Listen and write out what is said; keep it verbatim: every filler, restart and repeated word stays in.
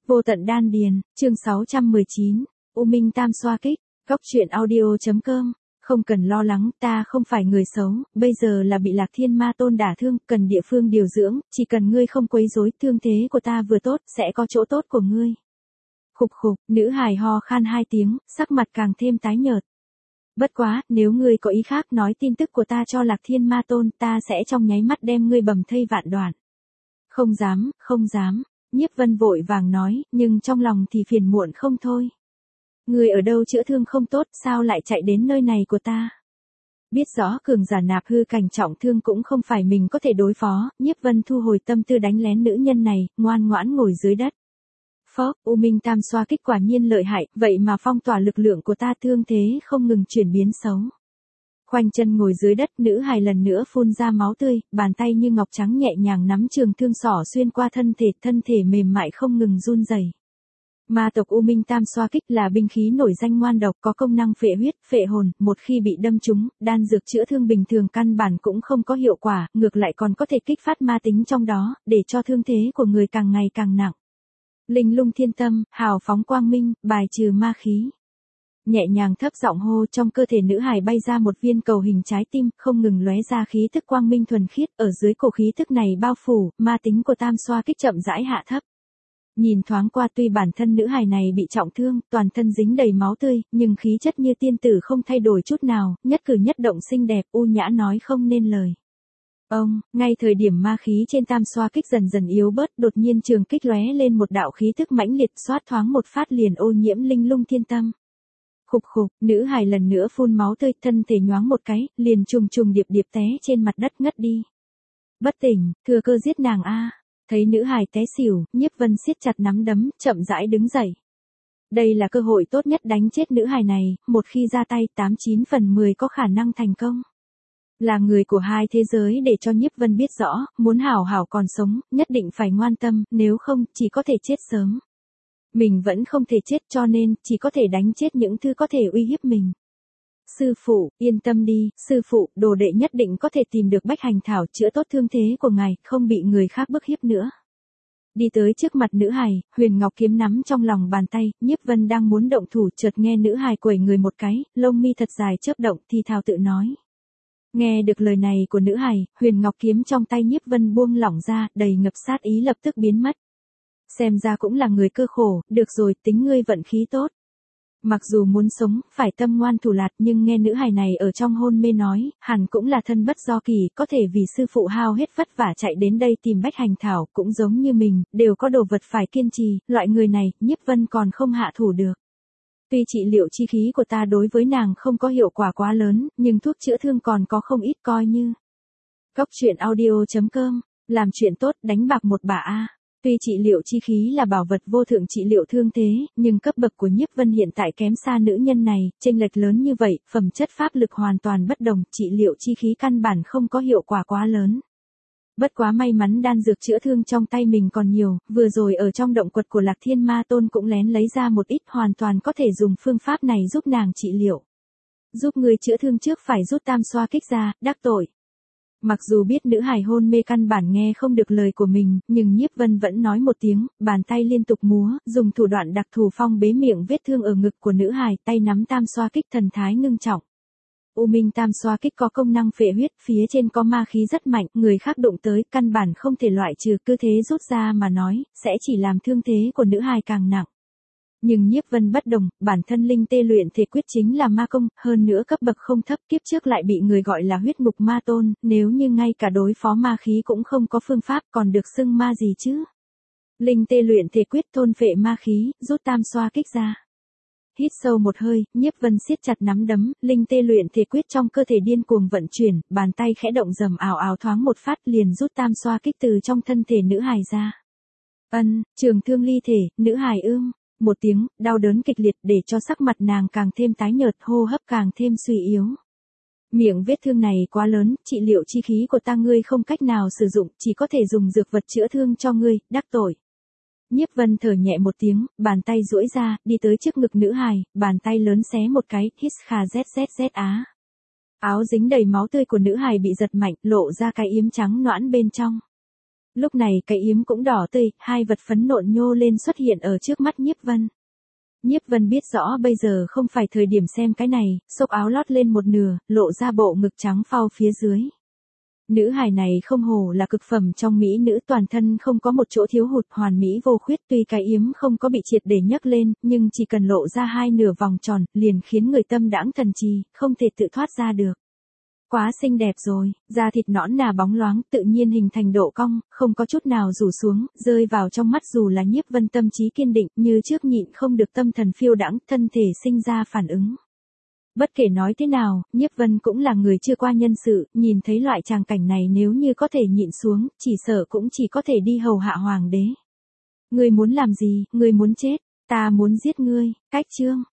Vô tận đan điền, chương sáu trăm mười chín, U Minh Tam xoa kích, góc truyện audio.com. Không cần lo lắng, ta không phải người xấu, bây giờ là bị Lạc Thiên Ma Tôn đả thương, cần địa phương điều dưỡng, chỉ cần ngươi không quấy rối, thương thế của ta vừa tốt, sẽ có chỗ tốt của ngươi. Khục khục, nữ hài ho khan hai tiếng, sắc mặt càng thêm tái nhợt. Bất quá, nếu ngươi có ý khác nói tin tức của ta cho Lạc Thiên Ma Tôn, ta sẽ trong nháy mắt đem ngươi bầm thây vạn đoạn. Không dám, không dám. Nhiếp Vân vội vàng nói, nhưng trong lòng thì phiền muộn không thôi. Người ở đâu chữa thương không tốt, sao lại chạy đến nơi này của ta? Biết rõ cường giả nạp hư cảnh trọng thương cũng không phải mình có thể đối phó, Nhiếp Vân thu hồi tâm tư đánh lén nữ nhân này, ngoan ngoãn ngồi dưới đất. Phốc, U Minh Tam xoa kích quả nhiên lợi hại, vậy mà phong tỏa lực lượng của ta, thương thế không ngừng chuyển biến xấu. Khoanh chân ngồi dưới đất, nữ hài lần nữa phun ra máu tươi, bàn tay như ngọc trắng nhẹ nhàng nắm trường thương xỏ xuyên qua thân thể, thân thể mềm mại không ngừng run rẩy. Ma tộc U Minh Tam xoa kích là binh khí nổi danh ngoan độc, có công năng phệ huyết, phệ hồn, một khi bị đâm trúng, đan dược chữa thương bình thường căn bản cũng không có hiệu quả, ngược lại còn có thể kích phát ma tính trong đó, để cho thương thế của người càng ngày càng nặng. Linh lung thiên tâm, hào phóng quang minh, bài trừ ma khí. Nhẹ nhàng thấp giọng hô, trong cơ thể nữ hài bay ra một viên cầu hình trái tim, không ngừng lóe ra khí thức quang minh thuần khiết, ở dưới cổ khí thức này bao phủ, ma tính của Tam xoa kích chậm rãi hạ thấp. Nhìn thoáng qua, tuy bản thân nữ hài này bị trọng thương, toàn thân dính đầy máu tươi, nhưng khí chất như tiên tử không thay đổi chút nào, nhất cử nhất động xinh đẹp, u nhã nói không nên lời. Ông, ngay thời điểm ma khí trên Tam xoa kích dần dần yếu bớt, đột nhiên trường kích lóe lên một đạo khí thức mãnh liệt, xoát thoáng một phát liền ô nhiễm linh lung thiên tâm. Khục khục, nữ hài lần nữa phun máu tươi, thân thể nhoáng một cái, liền trùng trùng điệp điệp té trên mặt đất ngất đi. Bất tỉnh, thừa cơ giết nàng a. Thấy nữ hài té xỉu, Nhiếp Vân siết chặt nắm đấm, chậm rãi đứng dậy. Đây là cơ hội tốt nhất đánh chết nữ hài này, một khi ra tay tám chín phần mười có khả năng thành công. Là người của hai thế giới, để cho Nhiếp Vân biết rõ, muốn hảo hảo còn sống, nhất định phải ngoan tâm, nếu không, chỉ có thể chết sớm. Mình vẫn không thể chết, cho nên, chỉ có thể đánh chết những thứ có thể uy hiếp mình. Sư phụ, yên tâm đi, sư phụ, đồ đệ nhất định có thể tìm được bách hành thảo chữa tốt thương thế của ngài, không bị người khác bức hiếp nữa. Đi tới trước mặt nữ hài, huyền ngọc kiếm nắm trong lòng bàn tay, Nhiếp Vân đang muốn động thủ, chợt nghe nữ hài quẩy người một cái, lông mi thật dài chớp động, thì thào tự nói. Nghe được lời này của nữ hài, huyền ngọc kiếm trong tay Nhiếp Vân buông lỏng ra, đầy ngập sát ý lập tức biến mất. Xem ra cũng là người cơ khổ, được rồi, tính ngươi vận khí tốt. Mặc dù muốn sống, phải tâm ngoan thủ lạt, nhưng nghe nữ hài này ở trong hôn mê nói, hẳn cũng là thân bất do kỳ, có thể vì sư phụ hao hết vất vả chạy đến đây tìm bách hành thảo, cũng giống như mình, đều có đồ vật phải kiên trì, loại người này, Nhiếp Vân còn không hạ thủ được. Tuy trị liệu chi khí của ta đối với nàng không có hiệu quả quá lớn, nhưng thuốc chữa thương còn có không ít coi như. Góc truyện audio.com, làm chuyện tốt, đánh bạc một bả a. Tuy trị liệu chi khí là bảo vật vô thượng trị liệu thương thế, nhưng cấp bậc của Nhiếp Vân hiện tại kém xa nữ nhân này, chênh lệch lớn như vậy, phẩm chất pháp lực hoàn toàn bất đồng, trị liệu chi khí căn bản không có hiệu quả quá lớn. Bất quá may mắn đan dược chữa thương trong tay mình còn nhiều, vừa rồi ở trong động quật của Lạc Thiên Ma Tôn cũng lén lấy ra một ít, hoàn toàn có thể dùng phương pháp này giúp nàng trị liệu. Giúp người chữa thương trước phải rút Tam xoa kích ra, đắc tội. Mặc dù biết nữ hài hôn mê căn bản nghe không được lời của mình, nhưng Nhiếp Vân vẫn nói một tiếng, bàn tay liên tục múa, dùng thủ đoạn đặc thù phong bế miệng vết thương ở ngực của nữ hài, tay nắm Tam xoa kích, thần thái ngưng trọng. U Minh Tam xoa kích có công năng phệ huyết, phía trên có ma khí rất mạnh, người khác đụng tới, căn bản không thể loại trừ, cứ thế rút ra mà nói, sẽ chỉ làm thương thế của nữ hài càng nặng. Nhưng Nhiếp Vân bất đồng, bản thân linh tê luyện thể quyết chính là ma công, hơn nữa cấp bậc không thấp, kiếp trước lại bị người gọi là huyết ngục ma tôn, nếu như ngay cả đối phó ma khí cũng không có phương pháp, còn được xưng ma gì chứ? Linh tê luyện thể quyết thôn phệ ma khí, rút Tam xoa kích ra. Hít sâu một hơi, Nhiếp Vân siết chặt nắm đấm, linh tê luyện thể quyết trong cơ thể điên cuồng vận chuyển, bàn tay khẽ động rầm ào ào thoáng một phát liền rút Tam xoa kích từ trong thân thể nữ hài ra. Ân, trường thương ly thể, nữ hài ưm. Một tiếng, đau đớn kịch liệt để cho sắc mặt nàng càng thêm tái nhợt, hô hấp càng thêm suy yếu. Miệng vết thương này quá lớn, trị liệu chi khí của ta ngươi không cách nào sử dụng, chỉ có thể dùng dược vật chữa thương cho ngươi, đắc tội. Nhiếp Vân thở nhẹ một tiếng, bàn tay duỗi ra, đi tới trước ngực nữ hài, bàn tay lớn xé một cái, hít kha zzz á. Áo dính đầy máu tươi của nữ hài bị giật mạnh, lộ ra cái yếm trắng noãn bên trong. Lúc này cái yếm cũng đỏ tươi, hai vật phấn nộn nhô lên xuất hiện ở trước mắt Nhiếp Vân. Nhiếp Vân biết rõ bây giờ không phải thời điểm xem cái này, xốc áo lót lên một nửa, lộ ra bộ ngực trắng phao phía dưới. Nữ hài này không hổ là cực phẩm trong mỹ nữ, toàn thân không có một chỗ thiếu hụt, hoàn mỹ vô khuyết, tuy cái yếm không có bị triệt để nhấc lên, nhưng chỉ cần lộ ra hai nửa vòng tròn, liền khiến người tâm đãng thần trì, không thể tự thoát ra được. Quá xinh đẹp rồi, da thịt nõn nà bóng loáng, tự nhiên hình thành độ cong, không có chút nào rủ xuống, rơi vào trong mắt dù là Nhiếp Vân tâm trí kiên định, như trước nhịn không được tâm thần phiêu đãng, thân thể sinh ra phản ứng. Bất kể nói thế nào, Nhiếp Vân cũng là người chưa qua nhân sự, nhìn thấy loại tràng cảnh này nếu như có thể nhịn xuống, chỉ sợ cũng chỉ có thể đi hầu hạ hoàng đế. Ngươi muốn làm gì, ngươi muốn chết, ta muốn giết ngươi, cách chương.